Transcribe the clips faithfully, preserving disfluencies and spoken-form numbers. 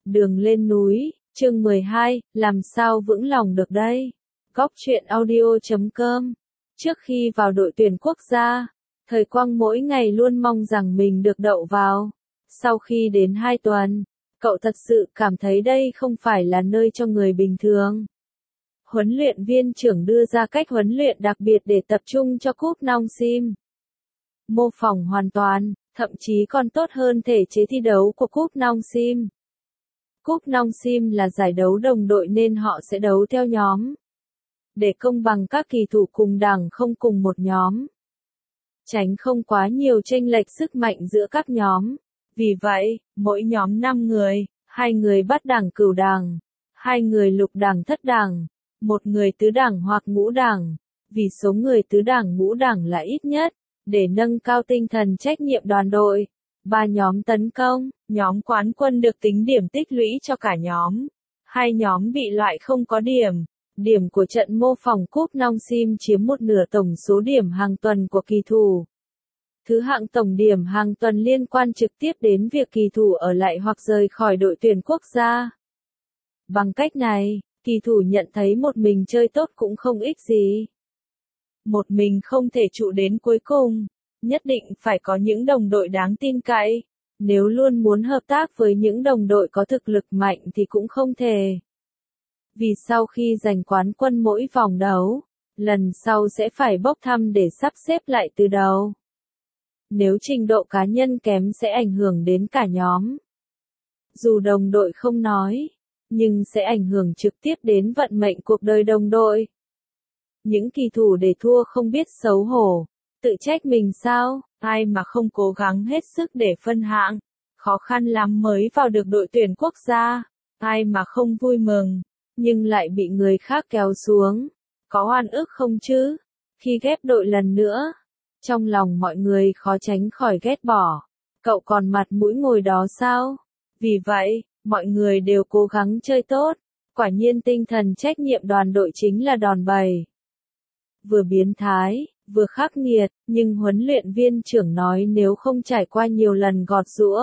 Đường lên núi, chương mười hai, làm sao vững lòng được đây? Góc truyện audio chấm com. Trước khi vào đội tuyển quốc gia, Thời Quang mỗi ngày luôn mong rằng mình được đậu vào. Sau khi đến hai tuần, cậu thật sự cảm thấy đây không phải là nơi cho người bình thường. Huấn luyện viên trưởng đưa ra cách huấn luyện đặc biệt để tập trung cho cúp Nong Sim. Mô phỏng hoàn toàn, thậm chí còn tốt hơn thể chế thi đấu của cúp Nong Sim. Cúp Nong Sim là giải đấu đồng đội nên họ sẽ đấu theo nhóm. Để công bằng các kỳ thủ cùng đẳng không cùng một nhóm. Tránh không quá nhiều chênh lệch sức mạnh giữa các nhóm. Vì vậy, mỗi nhóm năm người, hai người bắt đẳng cửu đẳng, hai người lục đẳng thất đẳng, một người tứ đẳng hoặc ngũ đẳng. Vì số người tứ đẳng ngũ đẳng là ít nhất, để nâng cao tinh thần trách nhiệm đoàn đội. Ba nhóm tấn công, nhóm quán quân được tính điểm tích lũy cho cả nhóm. Hai nhóm bị loại không có điểm. Điểm của trận mô phỏng cúp Nong Sim chiếm một nửa tổng số điểm hàng tuần của kỳ thủ. Thứ hạng tổng điểm hàng tuần liên quan trực tiếp đến việc kỳ thủ ở lại hoặc rời khỏi đội tuyển quốc gia. Bằng cách này, kỳ thủ nhận thấy một mình chơi tốt cũng không ích gì. Một mình không thể trụ đến cuối cùng. Nhất định phải có những đồng đội đáng tin cậy. Nếu luôn muốn hợp tác với những đồng đội có thực lực mạnh thì cũng không thể. Vì sau khi giành quán quân mỗi vòng đấu, lần sau sẽ phải bốc thăm để sắp xếp lại từ đầu. Nếu trình độ cá nhân kém sẽ ảnh hưởng đến cả nhóm. Dù đồng đội không nói, nhưng sẽ ảnh hưởng trực tiếp đến vận mệnh cuộc đời đồng đội. Những kỳ thủ để thua không biết xấu hổ, tự trách mình sao, ai mà không cố gắng hết sức để phân hạng, khó khăn lắm mới vào được đội tuyển quốc gia, ai mà không vui mừng, nhưng lại bị người khác kéo xuống, có oan ức không chứ, khi ghép đội lần nữa, trong lòng mọi người khó tránh khỏi ghét bỏ, cậu còn mặt mũi ngồi đó sao, vì vậy, mọi người đều cố gắng chơi tốt, quả nhiên tinh thần trách nhiệm đoàn đội chính là đòn bẩy. Vừa biến thái, vừa khắc nghiệt, nhưng huấn luyện viên trưởng nói nếu không trải qua nhiều lần gọt giũa,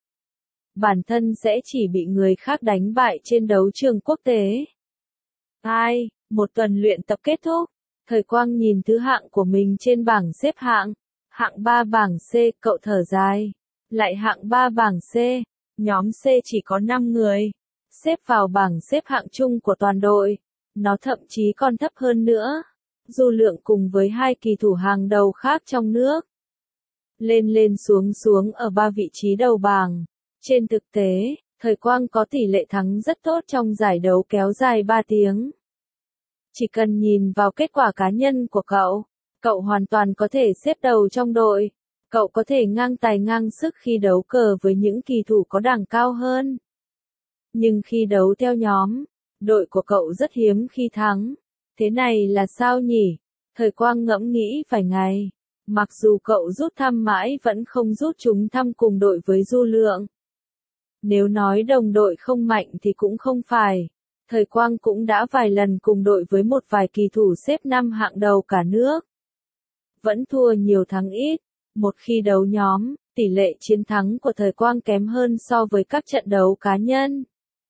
bản thân sẽ chỉ bị người khác đánh bại trên đấu trường quốc tế. Hai, một tuần luyện tập kết thúc, Thời Quang nhìn thứ hạng của mình trên bảng xếp hạng, hạng ba bảng C, cậu thở dài, lại hạng ba bảng C, nhóm C chỉ có năm người, xếp vào bảng xếp hạng chung của toàn đội, nó thậm chí còn thấp hơn nữa. Du Lượng cùng với hai kỳ thủ hàng đầu khác trong nước. Lên lên xuống xuống ở ba vị trí đầu bảng. Trên thực tế, Thời Quang có tỷ lệ thắng rất tốt trong giải đấu kéo dài ba tiếng. Chỉ cần nhìn vào kết quả cá nhân của cậu, cậu hoàn toàn có thể xếp đầu trong đội. Cậu có thể ngang tài ngang sức khi đấu cờ với những kỳ thủ có đẳng cao hơn. Nhưng khi đấu theo nhóm, đội của cậu rất hiếm khi thắng. Thế này là sao nhỉ? Thời Quang ngẫm nghĩ vài ngày. Mặc dù cậu rút thăm mãi vẫn không rút chúng thăm cùng đội với Du Lượng. Nếu nói đồng đội không mạnh thì cũng không phải. Thời Quang cũng đã vài lần cùng đội với một vài kỳ thủ xếp năm hạng đầu cả nước. Vẫn thua nhiều thắng ít. Một khi đấu nhóm, tỷ lệ chiến thắng của Thời Quang kém hơn so với các trận đấu cá nhân.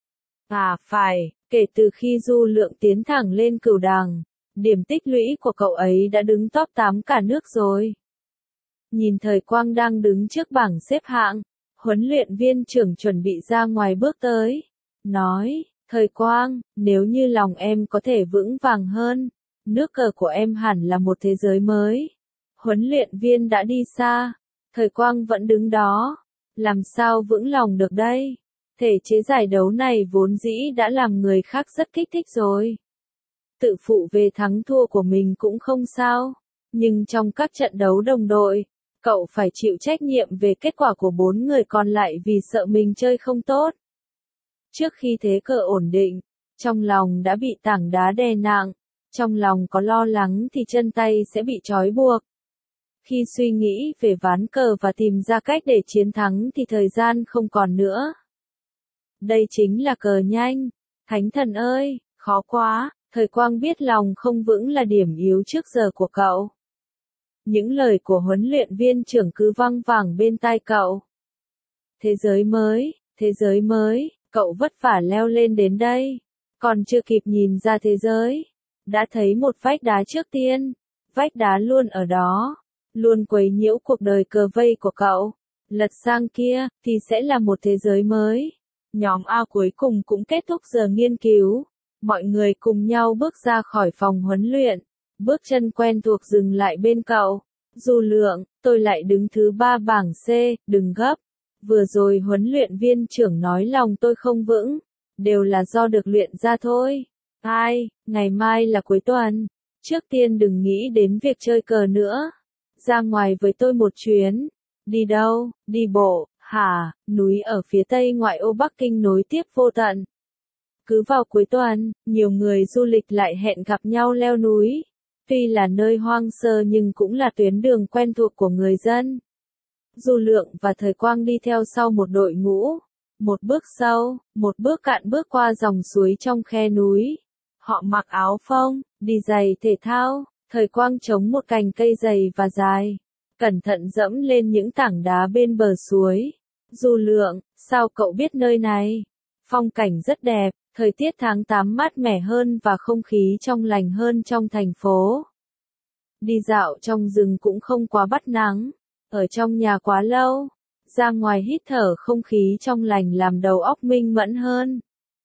À phải, kể từ khi Du Lượng tiến thẳng lên cửu đẳng, điểm tích lũy của cậu ấy đã đứng top tám cả nước rồi. Nhìn Thời Quang đang đứng trước bảng xếp hạng, huấn luyện viên trưởng chuẩn bị ra ngoài bước tới. Nói, Thời Quang, nếu như lòng em có thể vững vàng hơn, nước cờ của em hẳn là một thế giới mới. Huấn luyện viên đã đi xa, Thời Quang vẫn đứng đó. Làm sao vững lòng được đây? Thể chế giải đấu này vốn dĩ đã làm người khác rất kích thích rồi. Tự phụ về thắng thua của mình cũng không sao. Nhưng trong các trận đấu đồng đội, cậu phải chịu trách nhiệm về kết quả của bốn người còn lại vì sợ mình chơi không tốt. Trước khi thế cờ ổn định, trong lòng đã bị tảng đá đè nặng, trong lòng có lo lắng thì chân tay sẽ bị trói buộc. Khi suy nghĩ về ván cờ và tìm ra cách để chiến thắng thì thời gian không còn nữa. Đây chính là cờ nhanh. Thánh thần ơi, khó quá. Thời Quang biết lòng không vững là điểm yếu trước giờ của cậu. Những lời của huấn luyện viên trưởng cứ văng vẳng bên tai cậu. Thế giới mới, thế giới mới, Cậu vất vả leo lên đến đây, còn chưa kịp nhìn ra thế giới, đã thấy một vách đá trước tiên. Vách đá luôn ở đó, luôn quấy nhiễu cuộc đời cờ vây của cậu. Lật sang kia, thì sẽ là một thế giới mới. Nhóm A cuối cùng cũng kết thúc giờ nghiên cứu. Mọi người cùng nhau bước ra khỏi phòng huấn luyện. Bước chân quen thuộc dừng lại bên cậu. Du Lượng, tôi lại đứng thứ ba bảng C, đừng gấp. Vừa rồi huấn luyện viên trưởng nói lòng tôi không vững. Đều là do được luyện ra thôi. Ai, ngày mai là cuối tuần. Trước tiên đừng nghĩ đến việc chơi cờ nữa. Ra ngoài với tôi một chuyến. Đi đâu? Đi bộ, hả? Núi ở phía tây ngoại ô Bắc Kinh nối tiếp vô tận. Cứ vào cuối tuần, nhiều người du lịch lại hẹn gặp nhau leo núi. Tuy là nơi hoang sơ nhưng cũng là tuyến đường quen thuộc của người dân. Du Lượng và Thời Quang đi theo sau một đội ngũ. Một bước sâu, một bước cạn bước qua dòng suối trong khe núi. Họ mặc áo phông, đi giày thể thao. Thời Quang chống một cành cây dày và dài. Cẩn thận dẫm lên những tảng đá bên bờ suối. Du Lượng, sao cậu biết nơi này? Phong cảnh rất đẹp, thời tiết tháng tám mát mẻ hơn và không khí trong lành hơn trong thành phố. Đi dạo trong rừng cũng không quá bắt nắng, ở trong nhà quá lâu. Ra ngoài hít thở không khí trong lành làm đầu óc minh mẫn hơn.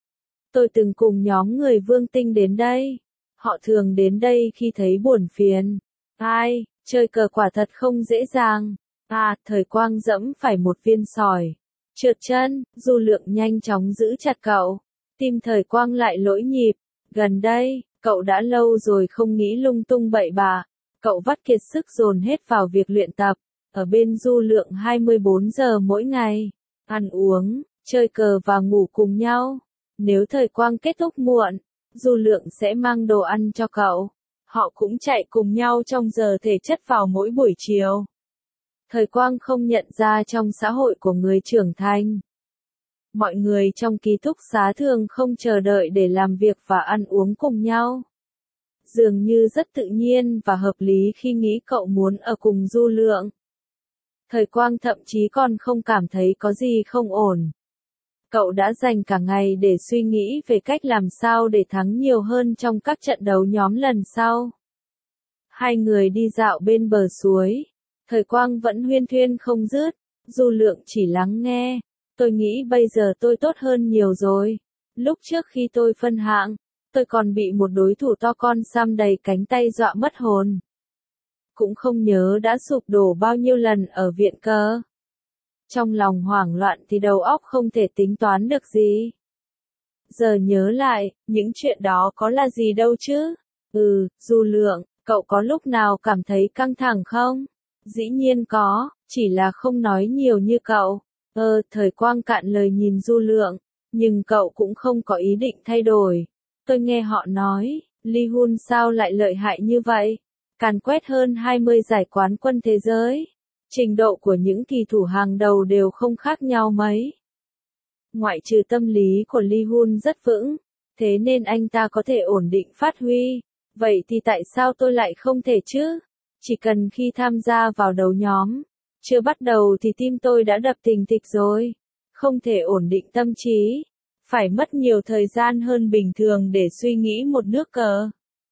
Tôi từng cùng nhóm người Vương Tinh đến đây. Họ thường đến đây khi thấy buồn phiền. Ai, chơi cờ quả thật không dễ dàng. À, Thời Quang dẫm phải một viên sỏi. Trượt chân, Du Lượng nhanh chóng giữ chặt cậu. Tim Thời Quang lại lỗi nhịp. Gần đây, cậu đã lâu rồi không nghĩ lung tung bậy bạ. Cậu vắt kiệt sức dồn hết vào việc luyện tập. Ở bên Du Lượng hai mươi bốn giờ mỗi ngày. Ăn uống, chơi cờ và ngủ cùng nhau. Nếu Thời Quang kết thúc muộn, Du Lượng sẽ mang đồ ăn cho cậu. Họ cũng chạy cùng nhau trong giờ thể chất vào mỗi buổi chiều. Thời Quang không nhận ra trong xã hội của người trưởng thành. Mọi người trong ký túc xá thường không chờ đợi để làm việc và ăn uống cùng nhau. Dường như rất tự nhiên và hợp lý khi nghĩ cậu muốn ở cùng Du Lượng. Thời Quang thậm chí còn không cảm thấy có gì không ổn. Cậu đã dành cả ngày để suy nghĩ về cách làm sao để thắng nhiều hơn trong các trận đấu nhóm lần sau. Hai người đi dạo bên bờ suối. Thời Quang vẫn huyên thuyên không dứt. Du Lượng chỉ lắng nghe. Tôi nghĩ bây giờ tôi tốt hơn nhiều rồi. Lúc trước khi tôi phân hạng, tôi còn bị một đối thủ to con xăm đầy cánh tay dọa mất hồn. Cũng không nhớ đã sụp đổ bao nhiêu lần ở viện cờ. Trong lòng hoảng loạn thì đầu óc không thể tính toán được gì. Giờ nhớ lại, những chuyện đó có là gì đâu chứ? Ừ, Du Lượng, cậu có lúc nào cảm thấy căng thẳng không? Dĩ nhiên có, chỉ là không nói nhiều như cậu. Ờ, Thời Quang cạn lời nhìn Du Lượng, nhưng cậu cũng không có ý định thay đổi. Tôi nghe họ nói, Lee Hun sao lại lợi hại như vậy? Càn quét hơn hai mươi giải quán quân thế giới. Trình độ của những kỳ thủ hàng đầu đều không khác nhau mấy. Ngoại trừ tâm lý của Lee Hun rất vững, thế nên anh ta có thể ổn định phát huy. Vậy thì tại sao tôi lại không thể chứ? Chỉ cần khi tham gia vào đấu nhóm, chưa bắt đầu thì tim tôi đã đập thình thịch rồi. Không thể ổn định tâm trí. Phải mất nhiều thời gian hơn bình thường để suy nghĩ một nước cờ.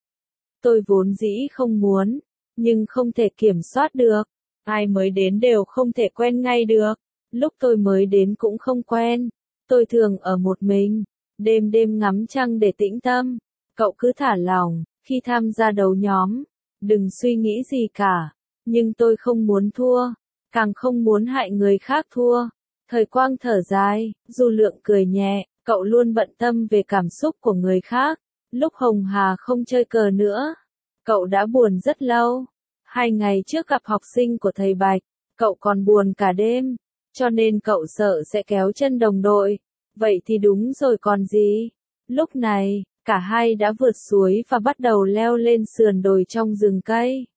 Tôi vốn dĩ không muốn, nhưng không thể kiểm soát được. Ai mới đến đều không thể quen ngay được. Lúc tôi mới đến cũng không quen. Tôi thường ở một mình, đêm đêm ngắm trăng để tĩnh tâm. Cậu cứ thả lỏng, khi tham gia đấu nhóm, đừng suy nghĩ gì cả. Nhưng tôi không muốn thua, càng không muốn hại người khác thua. Thời Quang thở dài, Du Lượng cười nhẹ, cậu luôn bận tâm về cảm xúc của người khác. Lúc Hồng Hà không chơi cờ nữa, cậu đã buồn rất lâu. Hai ngày trước gặp học sinh của thầy Bạch, cậu còn buồn cả đêm, cho nên cậu sợ sẽ kéo chân đồng đội. Vậy thì đúng rồi còn gì. Lúc này, cả hai đã vượt suối và bắt đầu leo lên sườn đồi trong rừng cây.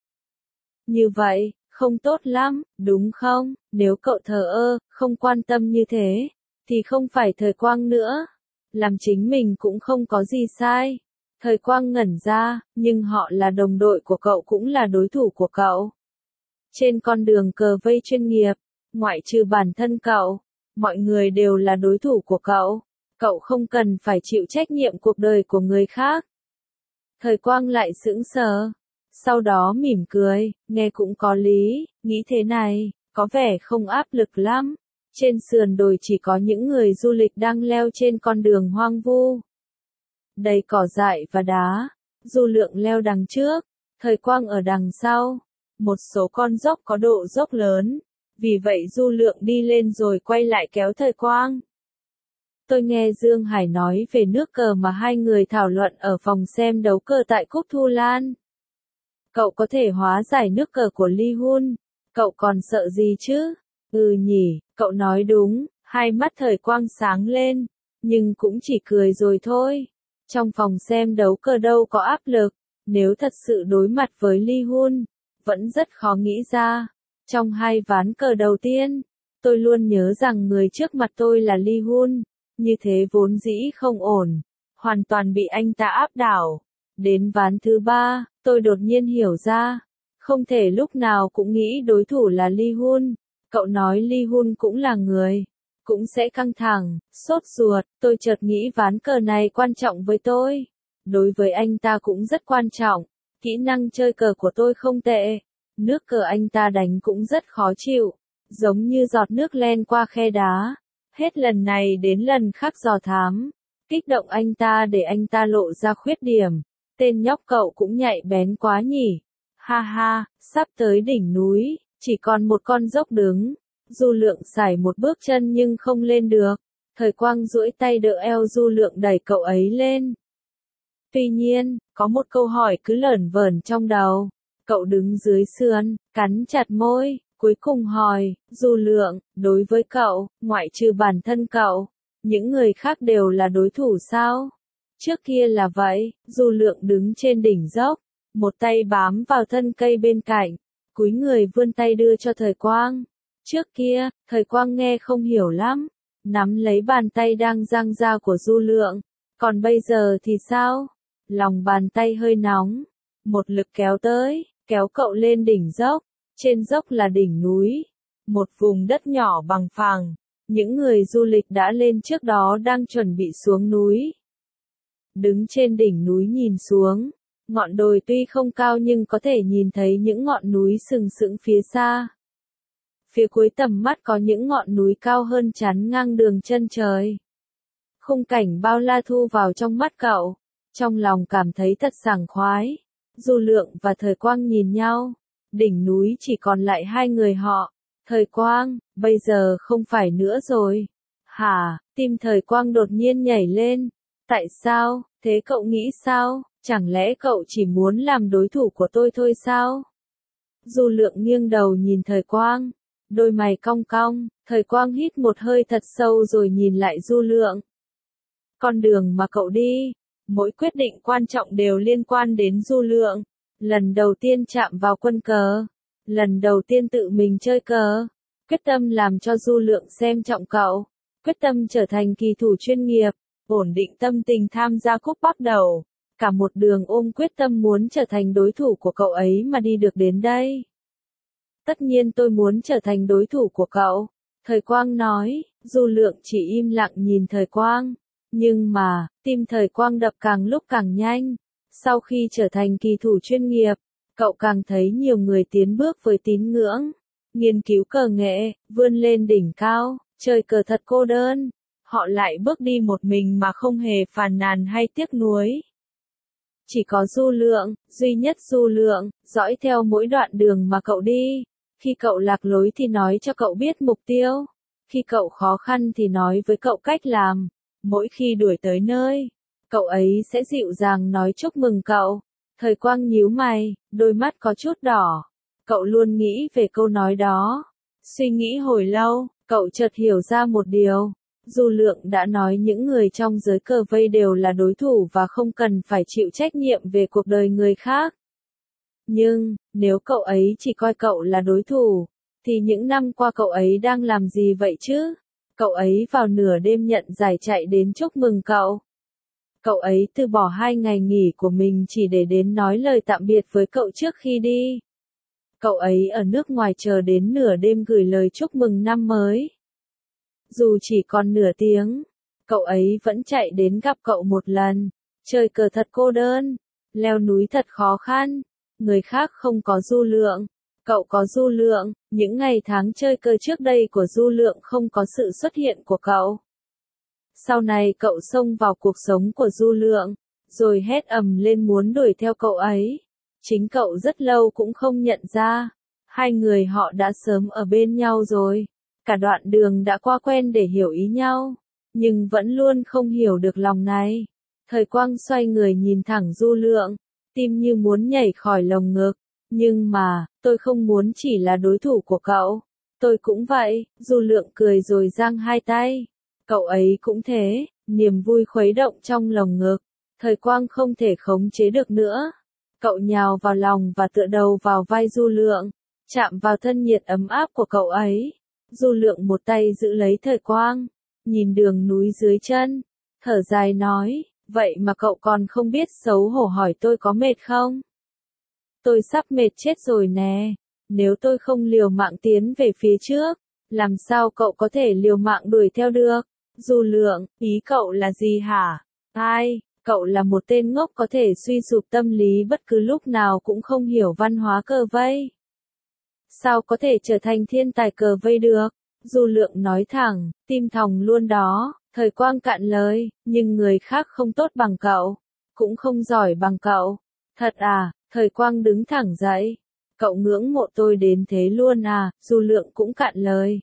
Như vậy, không tốt lắm, đúng không? Nếu cậu thờ ơ, không quan tâm như thế, thì không phải Thời Quang nữa. Làm chính mình cũng không có gì sai. Thời Quang ngẩn ra, nhưng họ là đồng đội của cậu cũng là đối thủ của cậu. Trên con đường cờ vây chuyên nghiệp, ngoại trừ bản thân cậu, mọi người đều là đối thủ của cậu. Cậu không cần phải chịu trách nhiệm cuộc đời của người khác. Thời Quang lại sững sờ. Sau đó mỉm cười, nghe cũng có lý, nghĩ thế này, có vẻ không áp lực lắm. Trên sườn đồi chỉ có những người du lịch đang leo trên con đường hoang vu. Đầy cỏ dại và đá, Du Lượng leo đằng trước, Thời Quang ở đằng sau. Một số con dốc có độ dốc lớn, vì vậy Du Lượng đi lên rồi quay lại kéo Thời Quang. Tôi nghe Dương Hải nói về nước cờ mà hai người thảo luận ở phòng xem đấu cờ tại Cúc Thu Lan. Cậu có thể hóa giải nước cờ của Lee Hun, cậu còn sợ gì chứ? Ừ nhỉ, cậu nói đúng, hai mắt Thời Quang sáng lên, nhưng cũng chỉ cười rồi thôi. Trong phòng xem đấu cờ đâu có áp lực, nếu thật sự đối mặt với Lee Hun, vẫn rất khó nghĩ ra. Trong hai ván cờ đầu tiên, tôi luôn nhớ rằng người trước mặt tôi là Lee Hun, như thế vốn dĩ không ổn, hoàn toàn bị anh ta áp đảo. Đến ván thứ ba, tôi đột nhiên hiểu ra, không thể lúc nào cũng nghĩ đối thủ là Lee Hun. Cậu nói Lee Hun cũng là người, cũng sẽ căng thẳng, sốt ruột, tôi chợt nghĩ ván cờ này quan trọng với tôi. Đối với anh ta cũng rất quan trọng, kỹ năng chơi cờ của tôi không tệ, nước cờ anh ta đánh cũng rất khó chịu, giống như giọt nước len qua khe đá. Hết lần này đến lần khác dò thám, kích động anh ta để anh ta lộ ra khuyết điểm. Tên nhóc cậu cũng nhạy bén quá nhỉ. Ha ha, sắp tới đỉnh núi, chỉ còn một con dốc đứng. Du Lượng sải một bước chân nhưng không lên được. Thời Quang duỗi tay đỡ eo Du Lượng đẩy cậu ấy lên. Tuy nhiên, có một câu hỏi cứ lởn vởn trong đầu. Cậu đứng dưới sườn, cắn chặt môi, cuối cùng hỏi, Du Lượng, đối với cậu, ngoại trừ bản thân cậu, những người khác đều là đối thủ sao? Trước kia là vậy, Du Lượng đứng trên đỉnh dốc, một tay bám vào thân cây bên cạnh, cúi người vươn tay đưa cho Thời Quang. Trước kia, Thời Quang nghe không hiểu lắm, nắm lấy bàn tay đang dang ra của Du Lượng. Còn bây giờ thì sao? Lòng bàn tay hơi nóng, một lực kéo tới, kéo cậu lên đỉnh dốc. Trên dốc là đỉnh núi, một vùng đất nhỏ bằng phẳng. Những người du lịch đã lên trước đó đang chuẩn bị xuống núi. Đứng trên đỉnh núi nhìn xuống, ngọn đồi tuy không cao nhưng có thể nhìn thấy những ngọn núi sừng sững phía xa. Phía cuối tầm mắt có những ngọn núi cao hơn chắn ngang đường chân trời. Khung cảnh bao la thu vào trong mắt cậu, trong lòng cảm thấy thật sảng khoái. Du Lượng và Thời Quang nhìn nhau, đỉnh núi chỉ còn lại hai người họ. Thời Quang, bây giờ không phải nữa rồi. Hả, tim Thời Quang đột nhiên nhảy lên. Tại sao, thế cậu nghĩ sao, chẳng lẽ cậu chỉ muốn làm đối thủ của tôi thôi sao? Du Lượng nghiêng đầu nhìn Thời Quang, đôi mày cong cong, Thời Quang hít một hơi thật sâu rồi nhìn lại Du Lượng. Con đường mà cậu đi, mỗi quyết định quan trọng đều liên quan đến Du Lượng. Lần đầu tiên chạm vào quân cờ, lần đầu tiên tự mình chơi cờ, quyết tâm làm cho Du Lượng xem trọng cậu, quyết tâm trở thành kỳ thủ chuyên nghiệp, ổn định tâm tình tham gia cúp bắt đầu, cả một đường ôm quyết tâm muốn trở thành đối thủ của cậu ấy mà đi được đến đây. Tất nhiên tôi muốn trở thành đối thủ của cậu, Thời Quang nói. Du Lượng chỉ im lặng nhìn Thời Quang, nhưng mà, tim Thời Quang đập càng lúc càng nhanh. Sau khi trở thành kỳ thủ chuyên nghiệp, cậu càng thấy nhiều người tiến bước với tín ngưỡng, nghiên cứu cờ nghệ, vươn lên đỉnh cao, chơi cờ thật cô đơn. Họ lại bước đi một mình mà không hề phàn nàn hay tiếc nuối. Chỉ có Du Lượng, duy nhất Du Lượng, dõi theo mỗi đoạn đường mà cậu đi. Khi cậu lạc lối thì nói cho cậu biết mục tiêu. Khi cậu khó khăn thì nói với cậu cách làm. Mỗi khi đuổi tới nơi, cậu ấy sẽ dịu dàng nói chúc mừng cậu. Thời Quang nhíu mày, đôi mắt có chút đỏ. Cậu luôn nghĩ về câu nói đó. Suy nghĩ hồi lâu, cậu chợt hiểu ra một điều. Du Lượng đã nói những người trong giới cờ vây đều là đối thủ và không cần phải chịu trách nhiệm về cuộc đời người khác. Nhưng, nếu cậu ấy chỉ coi cậu là đối thủ, thì những năm qua cậu ấy đang làm gì vậy chứ? Cậu ấy vào nửa đêm nhận giải chạy đến chúc mừng cậu. Cậu ấy từ bỏ hai ngày nghỉ của mình chỉ để đến nói lời tạm biệt với cậu trước khi đi. Cậu ấy ở nước ngoài chờ đến nửa đêm gửi lời chúc mừng năm mới. Dù chỉ còn nửa tiếng, cậu ấy vẫn chạy đến gặp cậu một lần. Chơi cờ thật cô đơn, leo núi thật khó khăn, người khác không có Du Lượng, cậu có Du Lượng, những ngày tháng chơi cờ trước đây của Du Lượng không có sự xuất hiện của cậu. Sau này cậu xông vào cuộc sống của Du Lượng, rồi hét ầm lên muốn đuổi theo cậu ấy. Chính cậu rất lâu cũng không nhận ra, hai người họ đã sớm ở bên nhau rồi, cả đoạn đường đã qua quen để hiểu ý nhau, nhưng vẫn luôn không hiểu được lòng này. Thời Quang xoay người nhìn thẳng Du Lượng, tim như muốn nhảy khỏi lồng ngực, nhưng mà, tôi không muốn chỉ là đối thủ của cậu, tôi cũng vậy. Du Lượng cười rồi giang hai tay, cậu ấy cũng thế, niềm vui khuấy động trong lồng ngực, Thời Quang không thể khống chế được nữa. Cậu nhào vào lòng và tựa đầu vào vai Du Lượng, chạm vào thân nhiệt ấm áp của cậu ấy. Du Lượng một tay giữ lấy Thời Quang, nhìn đường núi dưới chân, thở dài nói, vậy mà cậu còn không biết xấu hổ hỏi tôi có mệt không? Tôi sắp mệt chết rồi nè, nếu tôi không liều mạng tiến về phía trước, làm sao cậu có thể liều mạng đuổi theo được? Du Lượng, ý cậu là gì hả? Ai? Cậu là một tên ngốc có thể suy sụp tâm lý bất cứ lúc nào cũng không hiểu văn hóa cờ vây. Sao có thể trở thành thiên tài cờ vây được? Du Lượng nói thẳng, tim thòng luôn đó. Thời Quang cạn lời, nhưng người khác không tốt bằng cậu, cũng không giỏi bằng cậu. Thật à? Thời Quang đứng thẳng dậy. Cậu ngưỡng mộ tôi đến thế luôn à? Du Lượng cũng cạn lời.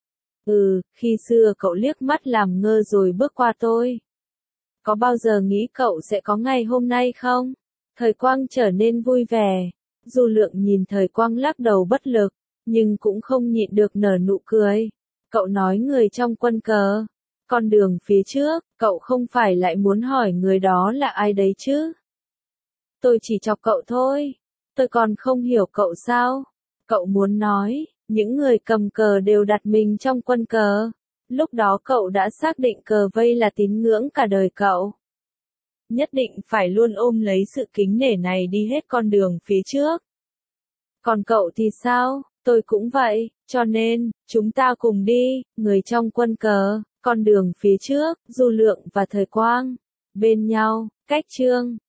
Ừ, khi xưa cậu liếc mắt làm ngơ rồi bước qua tôi. Có bao giờ nghĩ cậu sẽ có ngày hôm nay không? Thời Quang trở nên vui vẻ. Du Lượng nhìn Thời Quang lắc đầu bất lực, nhưng cũng không nhịn được nở nụ cười. Cậu nói người trong quân cờ, con đường phía trước, cậu không phải lại muốn hỏi người đó là ai đấy chứ? Tôi chỉ chọc cậu thôi. Tôi còn không hiểu cậu sao? Cậu muốn nói, những người cầm cờ đều đặt mình trong quân cờ. Lúc đó cậu đã xác định cờ vây là tín ngưỡng cả đời cậu. Nhất định phải luôn ôm lấy sự kính nể này đi hết con đường phía trước. Còn cậu thì sao? Tôi cũng vậy, cho nên, chúng ta cùng đi, người trong quân cờ, con đường phía trước. Du Lượng và Thời Quang, bên nhau, cách chương.